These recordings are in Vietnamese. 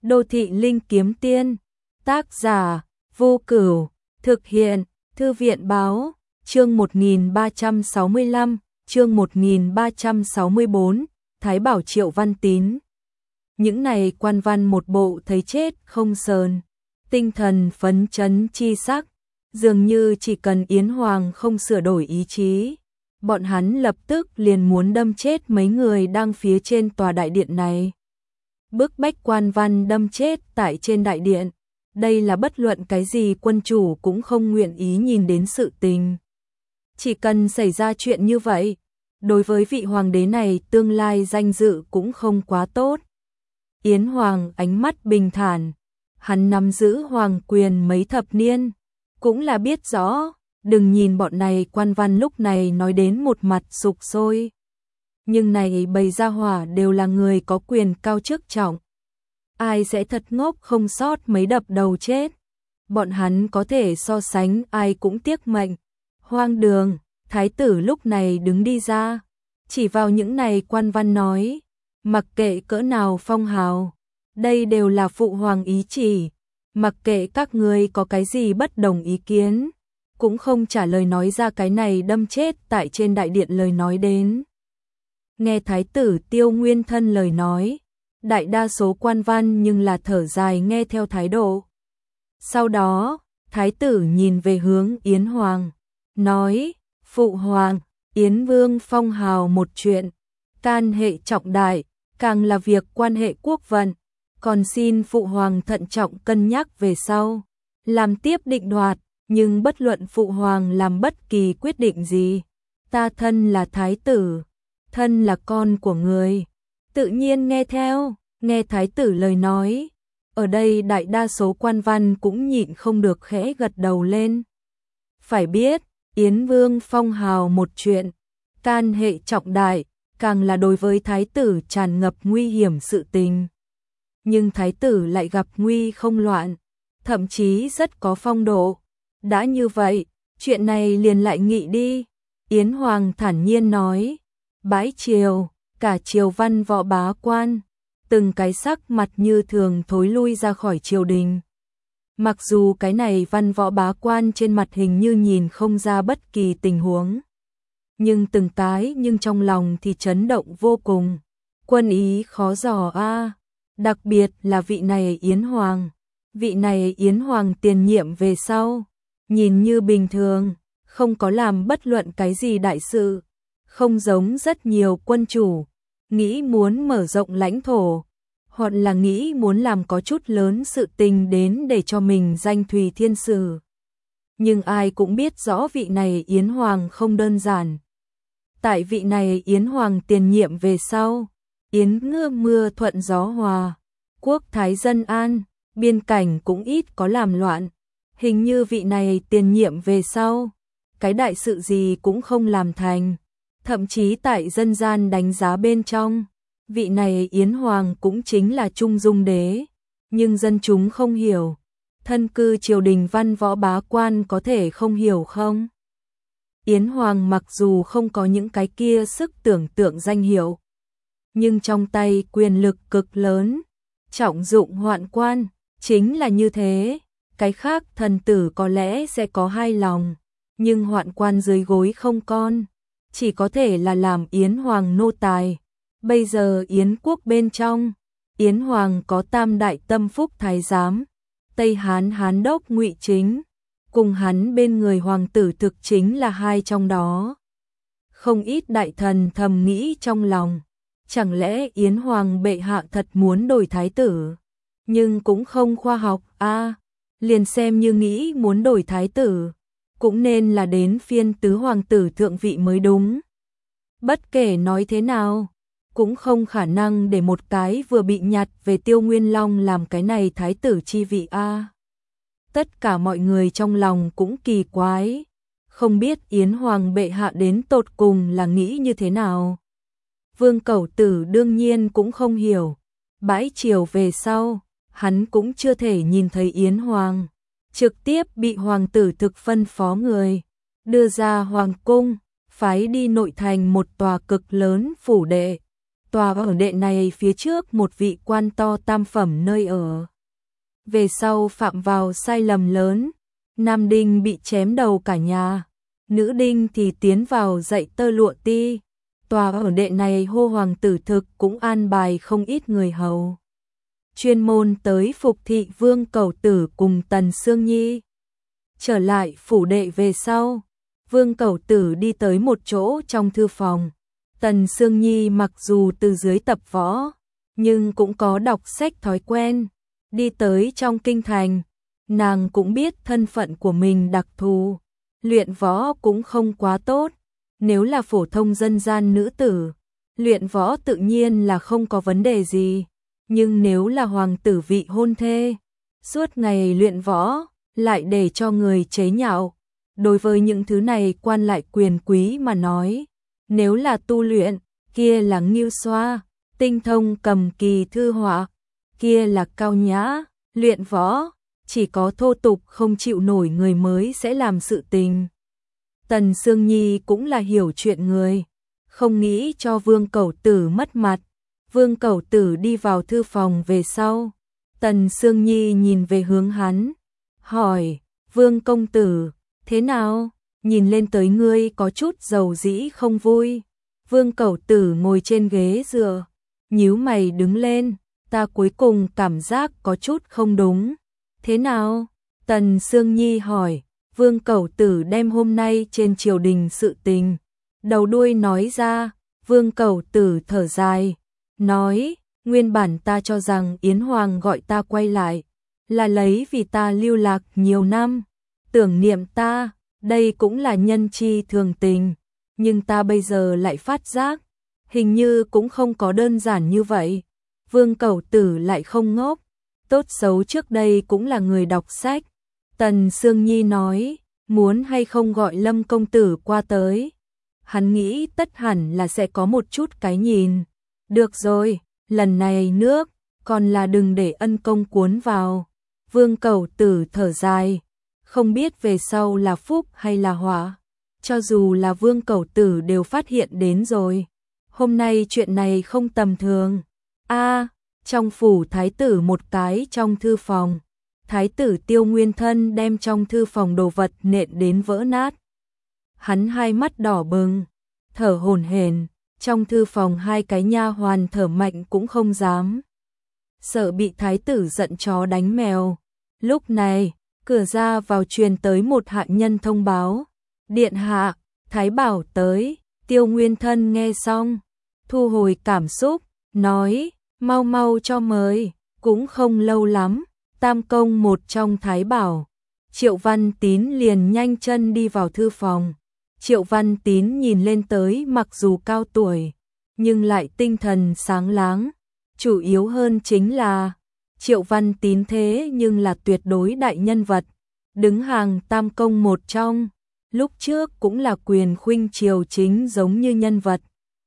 Đô thị linh kiếm tiên, tác giả, Vô Cửu, thực hiện, Thư viện báo, chương 1365, chương 1364, Thái Bảo Triệu Văn Tín. Những này quan văn một bộ thấy chết không sờn, tinh thần phấn chấn chi sắc, dường như chỉ cần Yến Hoàng không sửa đổi ý chí, bọn hắn lập tức liền muốn đâm chết mấy người đang phía trên tòa đại điện này. Bức bách quan văn đâm chết tại trên đại điện, đây là bất luận cái gì quân chủ cũng không nguyện ý nhìn đến sự tình. Chỉ cần xảy ra chuyện như vậy, đối với vị hoàng đế này tương lai danh dự cũng không quá tốt. Yến Hoàng ánh mắt bình thản, hắn nắm giữ hoàng quyền mấy thập niên, cũng là biết rõ, đừng nhìn bọn này quan văn lúc này nói đến một mặt sục sôi. Nhưng này bầy gia hỏa đều là người có quyền cao chức trọng. Ai sẽ thật ngốc không sót mấy đập đầu chết. Bọn hắn có thể so sánh ai cũng tiếc mệnh. Hoang đường, thái tử lúc này đứng đi ra, chỉ vào những này quan văn nói, mặc kệ cỡ nào phong hào, đây đều là phụ hoàng ý chỉ, mặc kệ các ngươi có cái gì bất đồng ý kiến, cũng không trả lời nói ra cái này đâm chết tại trên đại điện lời nói đến. Nghe thái tử Tiêu Nguyên Thân lời nói, đại đa số quan văn nhưng là thở dài nghe theo thái độ. Sau đó, thái tử nhìn về hướng Yến Hoàng, nói, phụ hoàng, Yến Vương phong hào một chuyện, can hệ trọng đại, càng là việc quan hệ quốc vận, còn xin phụ hoàng thận trọng cân nhắc về sau, làm tiếp định đoạt, nhưng bất luận phụ hoàng làm bất kỳ quyết định gì, ta thân là thái tử, thân là con của người, tự nhiên nghe theo. Nghe thái tử lời nói, ở đây đại đa số quan văn cũng nhịn không được khẽ gật đầu lên. Phải biết, Yến Vương phong hào một chuyện, can hệ trọng đại, càng là đối với thái tử tràn ngập nguy hiểm sự tình. Nhưng thái tử lại gặp nguy không loạn, thậm chí rất có phong độ. Đã như vậy, chuyện này liền lại nghị đi. Yến Hoàng thản nhiên nói, bãi triều, cả triều văn võ bá quan, từng cái sắc mặt như thường thối lui ra khỏi triều đình. Mặc dù cái này văn võ bá quan trên mặt hình như nhìn không ra bất kỳ tình huống, nhưng từng cái nhưng trong lòng thì chấn động vô cùng. Quân ý khó dò a, đặc biệt là vị này Yến Hoàng. Vị này Yến Hoàng tiền nhiệm về sau, nhìn như bình thường, không có làm bất luận cái gì đại sự, không giống rất nhiều quân chủ nghĩ muốn mở rộng lãnh thổ, hoặc là nghĩ muốn làm có chút lớn sự tình đến để cho mình danh thùy thiên sử. Nhưng ai cũng biết rõ vị này Yến Hoàng không đơn giản. Tại vị này Yến Hoàng tiền nhiệm về sau, Yến ngưa mưa thuận gió hòa, quốc thái dân an, biên cảnh cũng ít có làm loạn. Hình như vị này tiền nhiệm về sau, cái đại sự gì cũng không làm thành. Thậm chí tại dân gian đánh giá bên trong, vị này Yến Hoàng cũng chính là trung dung đế, nhưng dân chúng không hiểu, thân cư triều đình văn võ bá quan có thể không hiểu không? Yến Hoàng mặc dù không có những cái kia sức tưởng tượng danh hiệu, nhưng trong tay quyền lực cực lớn, trọng dụng hoạn quan, chính là như thế. Cái khác thần tử có lẽ sẽ có hai lòng, nhưng hoạn quan dưới gối không con, chỉ có thể là làm Yến Hoàng nô tài. Bây giờ Yến quốc bên trong, Yến Hoàng có tam đại tâm phúc thái giám, Tây Hán Hán đốc Ngụy Chính, cùng hắn bên người hoàng tử thực chính là hai trong đó. Không ít đại thần thầm nghĩ trong lòng, chẳng lẽ Yến Hoàng bệ hạ thật muốn đổi thái tử? Nhưng cũng không khoa học a, liền xem như nghĩ muốn đổi thái tử, cũng nên là đến phiên tứ hoàng tử thượng vị mới đúng. Bất kể nói thế nào, cũng không khả năng để một cái vừa bị nhặt về Tiêu Nguyên Long làm cái này thái tử chi vị a. Tất cả mọi người trong lòng cũng kỳ quái, không biết Yến Hoàng bệ hạ đến tột cùng là nghĩ như thế nào. Vương Cẩu Tử đương nhiên cũng không hiểu, bãi triều về sau, hắn cũng chưa thể nhìn thấy Yến Hoàng, trực tiếp bị hoàng tử thực phân phó người, đưa ra hoàng cung, phái đi nội thành một tòa cực lớn phủ đệ, tòa ở đệ này phía trước một vị quan to tam phẩm nơi ở. Về sau phạm vào sai lầm lớn, nam đinh bị chém đầu cả nhà, nữ đinh thì tiến vào dạy tơ lụa ti. Tòa ở đệ này hô hoàng tử thực cũng an bài không ít người hầu, chuyên môn tới phục thị Vương Cẩu Tử cùng Tần Sương Nhi. Trở lại phủ đệ về sau, Vương Cẩu Tử đi tới một chỗ trong thư phòng. Tần Sương Nhi mặc dù từ dưới tập võ, nhưng cũng có đọc sách thói quen. Đi tới trong kinh thành, nàng cũng biết thân phận của mình đặc thù, luyện võ cũng không quá tốt. Nếu là phổ thông dân gian nữ tử, luyện võ tự nhiên là không có vấn đề gì. Nhưng nếu là hoàng tử vị hôn thê, suốt ngày luyện võ, lại để cho người chế nhạo. Đối với những thứ này quan lại quyền quý mà nói, nếu là tu luyện, kia là nghiêu xoa, tinh thông cầm kỳ thư họa, kia là cao nhã, luyện võ, chỉ có thô tục không chịu nổi người mới sẽ làm sự tình. Tần Sương Nhi cũng là hiểu chuyện người, không nghĩ cho Vương Cẩu Tử mất mặt. Vương Cẩu Tử đi vào thư phòng về sau, Tần Sương Nhi nhìn về hướng hắn, hỏi, Vương công tử, thế nào? Nhìn lên tới ngươi có chút dầu dĩ không vui. Vương Cẩu Tử ngồi trên ghế dựa, nhíu mày đứng lên, ta cuối cùng cảm giác có chút không đúng. Thế nào? Tần Sương Nhi hỏi. Vương Cẩu Tử đem hôm nay trên triều đình sự tình, đầu đuôi nói ra. Vương Cẩu Tử thở dài, nói, nguyên bản ta cho rằng Yến Hoàng gọi ta quay lại, là lấy vì ta lưu lạc nhiều năm, tưởng niệm ta, đây cũng là nhân chi thường tình, nhưng ta bây giờ lại phát giác, hình như cũng không có đơn giản như vậy. Vương Cẩu Tử lại không ngốc, tốt xấu trước đây cũng là người đọc sách. Tần Sương Nhi nói, muốn hay không gọi Lâm công tử qua tới. Hắn nghĩ tất hẳn là sẽ có một chút cái nhìn. Được rồi, lần này nước, còn là đừng để ân công cuốn vào. Vương Cẩu Tử thở dài, không biết về sau là phúc hay là họa. Cho dù là Vương Cẩu Tử đều phát hiện đến rồi. Hôm nay chuyện này không tầm thường. Trong phủ thái tử một cái trong thư phòng. Thái tử Tiêu Nguyên Thân đem trong thư phòng đồ vật nện đến vỡ nát. Hắn hai mắt đỏ bừng, thở hổn hển, trong thư phòng hai cái nha hoàn thở mạnh cũng không dám. Sợ bị thái tử giận chó đánh mèo. Lúc này, cửa ra vào truyền tới một hạ nhân thông báo. Điện hạ, Thái Bảo tới. Tiêu Nguyên Thân nghe xong, thu hồi cảm xúc, nói, mau mau cho mời. Cũng không lâu lắm, tam công một trong Thái Bảo. Triệu Văn Tín liền nhanh chân đi vào thư phòng. Triệu Văn Tín nhìn lên tới mặc dù cao tuổi, nhưng lại tinh thần sáng láng. Chủ yếu hơn chính là, Triệu Văn Tín thế nhưng là tuyệt đối đại nhân vật, đứng hàng tam công một trong, lúc trước cũng là quyền khuynh triều chính giống như nhân vật.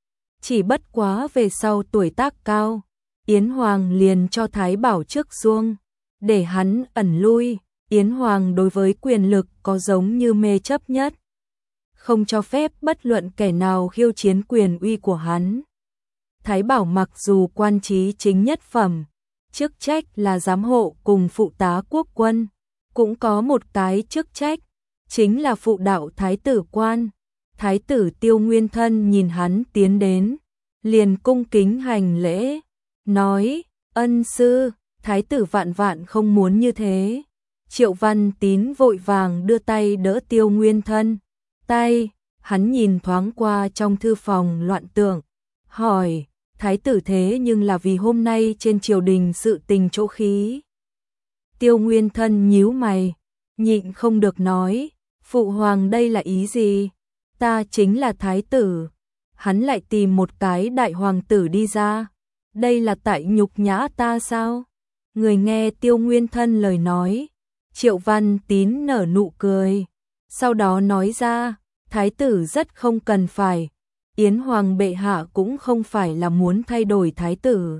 Chỉ bất quá về sau tuổi tác cao, Yến Hoàng liền cho Thái Bảo trước xuông, để hắn ẩn lui. Yến Hoàng đối với quyền lực có giống như mê chấp nhất, không cho phép bất luận kẻ nào khiêu chiến quyền uy của hắn. Thái Bảo mặc dù quan trí chính nhất phẩm, chức trách là giám hộ cùng phụ tá quốc quân, cũng có một cái chức trách, chính là phụ đạo thái tử quan. Thái tử Tiêu Nguyên Thân nhìn hắn tiến đến, liền cung kính hành lễ, nói, ân sư. Thái tử vạn vạn không muốn như thế. Triệu Văn Tín vội vàng đưa tay đỡ Tiêu Nguyên Thân. Tay, hắn nhìn thoáng qua trong thư phòng loạn tượng, hỏi, thái tử thế nhưng là vì hôm nay trên triều đình sự tình chỗ khí. Tiêu Nguyên Thân nhíu mày, nhịn không được nói, phụ hoàng đây là ý gì? Ta chính là thái tử. Hắn lại tìm một cái đại hoàng tử đi ra. Đây là tại nhục nhã ta sao? Người nghe Tiêu Nguyên Thân lời nói, Triệu Văn Tín nở nụ cười, sau đó nói ra, thái tử rất không cần phải, Yến Hoàng bệ hạ cũng không phải là muốn thay đổi thái tử,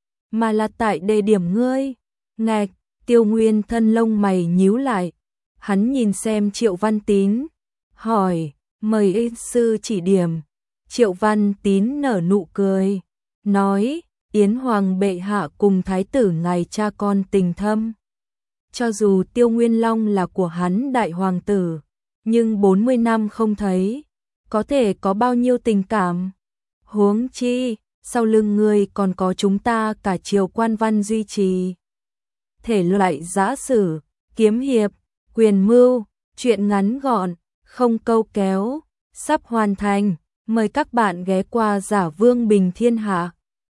mà là tại đề điểm ngươi. Ngạch, Tiêu Nguyên Thân lông mày nhíu lại, hắn nhìn xem Triệu Văn Tín, hỏi, mời sư chỉ điểm. Triệu Văn Tín nở nụ cười, nói, Yến Hoàng bệ hạ cùng thái tử ngài cha con tình thâm. Cho dù Tiêu Nguyên Long là của hắn đại hoàng tử, nhưng 40 năm không thấy, có thể có bao nhiêu tình cảm. Huống chi, sau lưng ngươi còn có chúng ta cả triều quan văn duy trì. Thể loại giã sử, kiếm hiệp, quyền mưu, truyện ngắn gọn, không câu kéo, sắp hoàn thành. Mời các bạn ghé qua Giả Vương Bình Thiên Hạ.